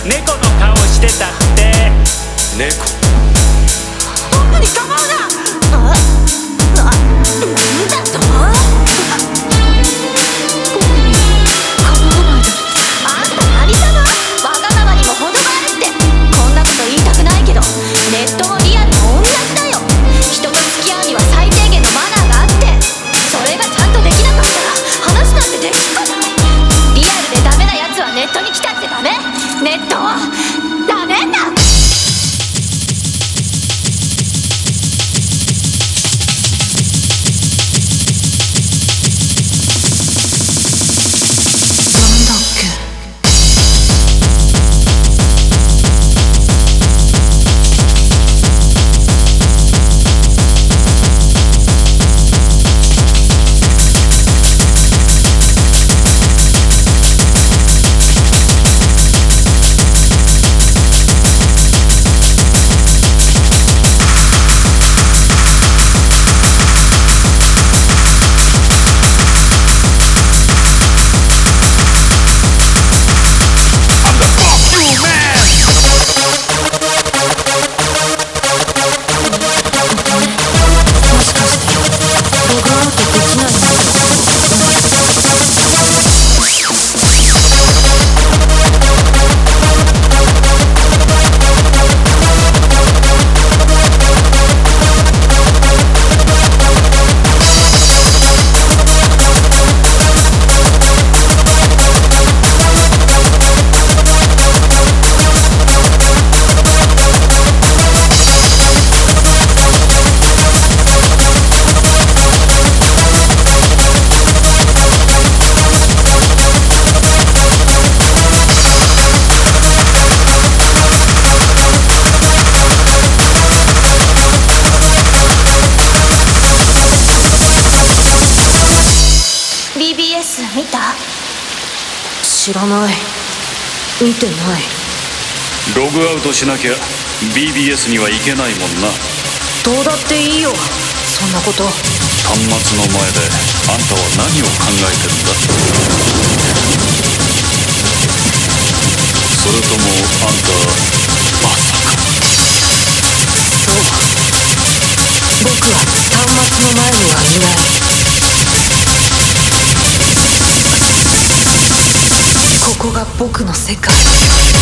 猫の顔してたって猫僕に構うな。なんだと。あんた何様。わがままにも程があるって。こんなこと言いたくないけどネットもリアルも同じだよ。人と付き合うには最低限のマナーがあって、それがちゃんとできなかったら話なんてできっこない。リアルでダメなやつはネットに来たってダメ。ネットはダメだ。BBS 見た？ 知らない。見てない。 ログアウトしなきゃ BBS には行けないもんな。 どうだっていいよそんなこと。 端末の前であんたは何を考えてるんだ？それともあんたまさか。 そう、僕は端末の前にはいない。ここが僕の世界。